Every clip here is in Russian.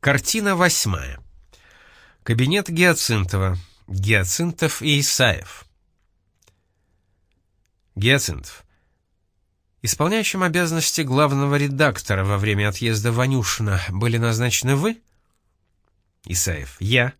Картина 8. Кабинет Гиацинтова. Гиацинтов и Исаев. Гиацинтов. Исполняющим обязанности главного редактора во время отъезда Ванюшина были назначены вы? Исаев. Я.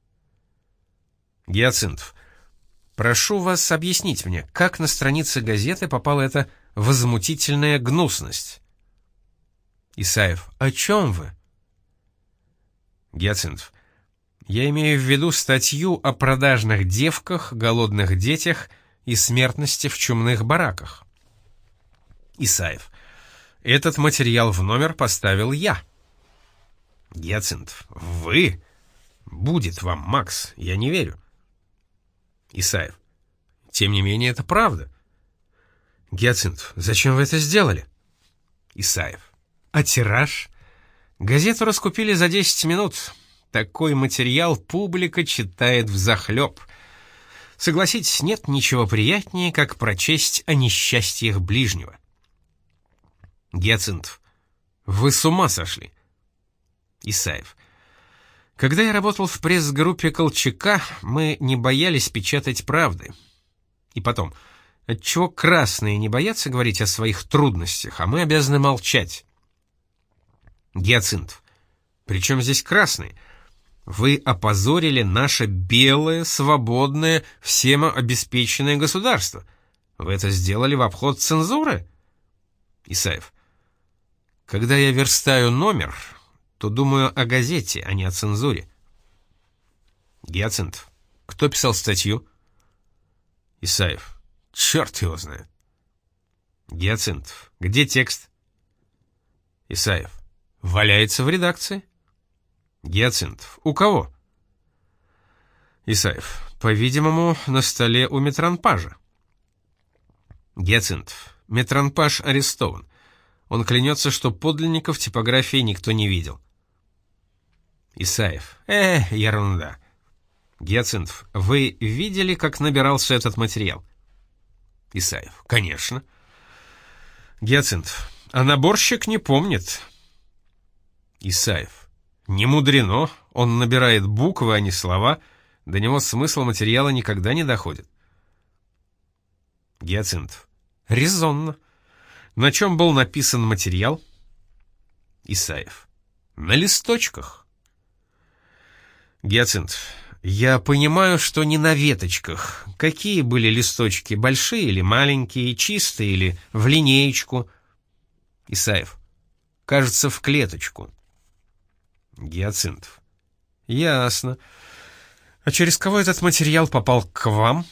Гиацинтов. Прошу вас объяснить мне, как на странице газеты попала эта возмутительная гнусность? Исаев. О чем вы? Гиацинтов. Я имею в виду статью о продажных девках, голодных детях и смертности в чумных бараках. Исаев. Этот материал в номер поставил я. Гиацинтов. Вы? Будет вам, Макс, я не верю. Исаев. Тем не менее, это правда. Гиацинтов. Зачем вы это сделали? Исаев. А тираж? Газету раскупили за 10 минут. Такой материал публика читает взахлеб. Согласитесь, нет ничего приятнее, как прочесть о несчастьях ближнего. Гиацинтов. Вы с ума сошли. Исаев. Когда я работал в пресс-группе Колчака, мы не боялись печатать правды. И потом, отчего красные не боятся говорить о своих трудностях, а мы обязаны молчать? Гиацинтов. Причем здесь красные? Вы опозорили наше белое, свободное, всем обеспеченное государство. Вы это сделали в обход цензуры? Исаев. Когда я верстаю номер, то думаю о газете, а не о цензуре. Гиацинтов. Кто писал статью? Исаев. Черт его знает. Гиацинтов. Где текст? Исаев. Валяется в редакции. Гиацинтов. У кого? Исаев. По-видимому, на столе у Метранпажа. Гиацинтов. Метранпаж арестован. Он клянется, что подлинников типографии никто не видел. Исаев. Ерунда. Гиацинтов. Вы видели, как набирался этот материал? Исаев. Конечно. Гиацинтов. А наборщик не помнит. Исаев. Не мудрено, он набирает буквы, а не слова, до него смысл материала никогда не доходит. Гиацинтов. Резонно. На чем был написан материал? Исаев. На листочках. Гиацинтов. Я понимаю, что не на веточках. Какие были листочки, большие или маленькие, чистые или в линеечку? Исаев. Кажется, в клеточку. Гиацинтов. Ясно. А через кого этот материал попал к вам?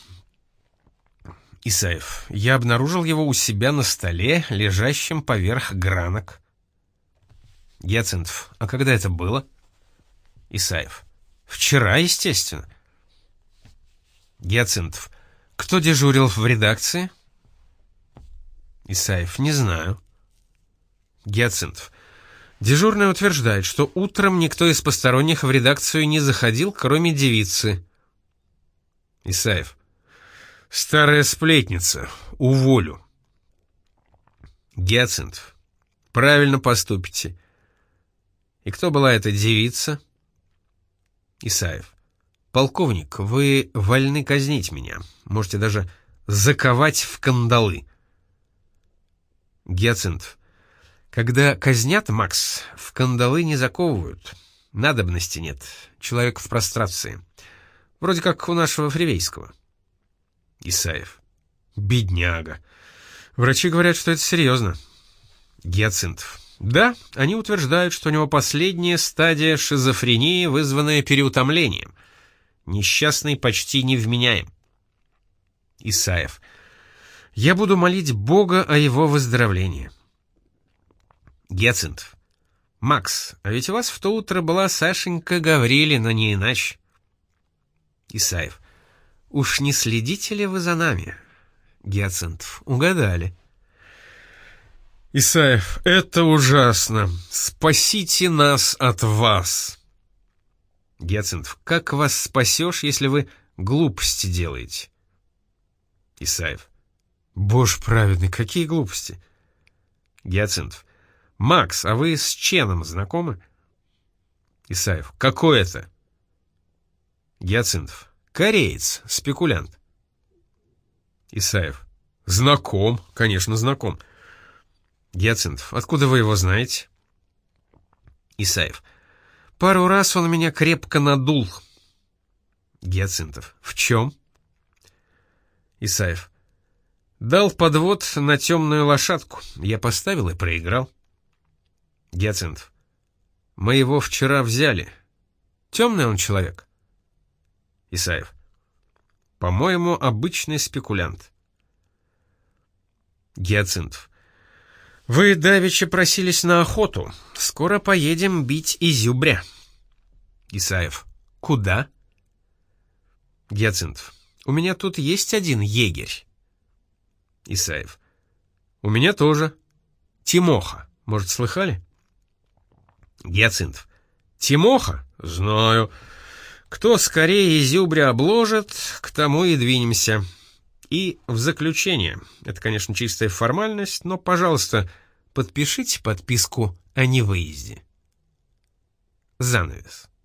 Исаев. Я обнаружил его у себя на столе, лежащем поверх гранок. Гиацинтов. А когда это было? Исаев. Вчера, естественно. Гиацинтов. Кто дежурил в редакции? Исаев. Не знаю. Гиацинтов. Дежурный утверждает, что утром никто из посторонних в редакцию не заходил, кроме девицы. Исаев. Старая сплетница. Уволю. Гиацинтов. Правильно поступите. И кто была эта девица? Исаев. Полковник, вы вольны казнить меня. Можете даже заковать в кандалы. Гиацинтов. Когда казнят, Макс, в кандалы не заковывают. Надобности нет. Человек в прострации. Вроде как у нашего Фривейского. Исаев. Бедняга. Врачи говорят, что это серьезно. Гиацинтов. Да, они утверждают, что у него последняя стадия шизофрении, вызванная переутомлением. Несчастный почти невменяем. Исаев. Я буду молить Бога о его выздоровлении. Гиацинтов. Макс, а ведь у вас в то утро была Сашенька Гаврилина, не иначе. Исаев. Уж не следите ли вы за нами? Гиацинтов. Угадали. Исаев. Это ужасно. Спасите нас от вас. Гиацинтов. Как вас спасешь, если вы глупости делаете? Исаев. Боже праведный, какие глупости. Гиацинтов. Макс, а вы с Ченом знакомы? Исаев. Какой это? Гиацинтов. Кореец, спекулянт. Исаев. Знаком, конечно, знаком. Гиацинтов. Откуда вы его знаете? Исаев. Пару раз он меня крепко надул. Гиацинтов. В чем? Исаев. Дал подвод на темную лошадку. Я поставил и проиграл. Гиацинтов. Мы его вчера взяли. Темный он человек. Исаев. По-моему, обычный спекулянт. Гиацинтов. Вы давеча просились на охоту. Скоро поедем бить изюбря. Исаев. Куда? Гиацинтов. У меня тут есть один егерь. Исаев. У меня тоже. Тимоха. Может, слыхали? Гиацинтов. Тимоха? Знаю. Кто скорее изюбря обложит, к тому и двинемся. И в заключение, это, конечно, чистая формальность, но, пожалуйста, подпишите подписку о невыезде. Занавес.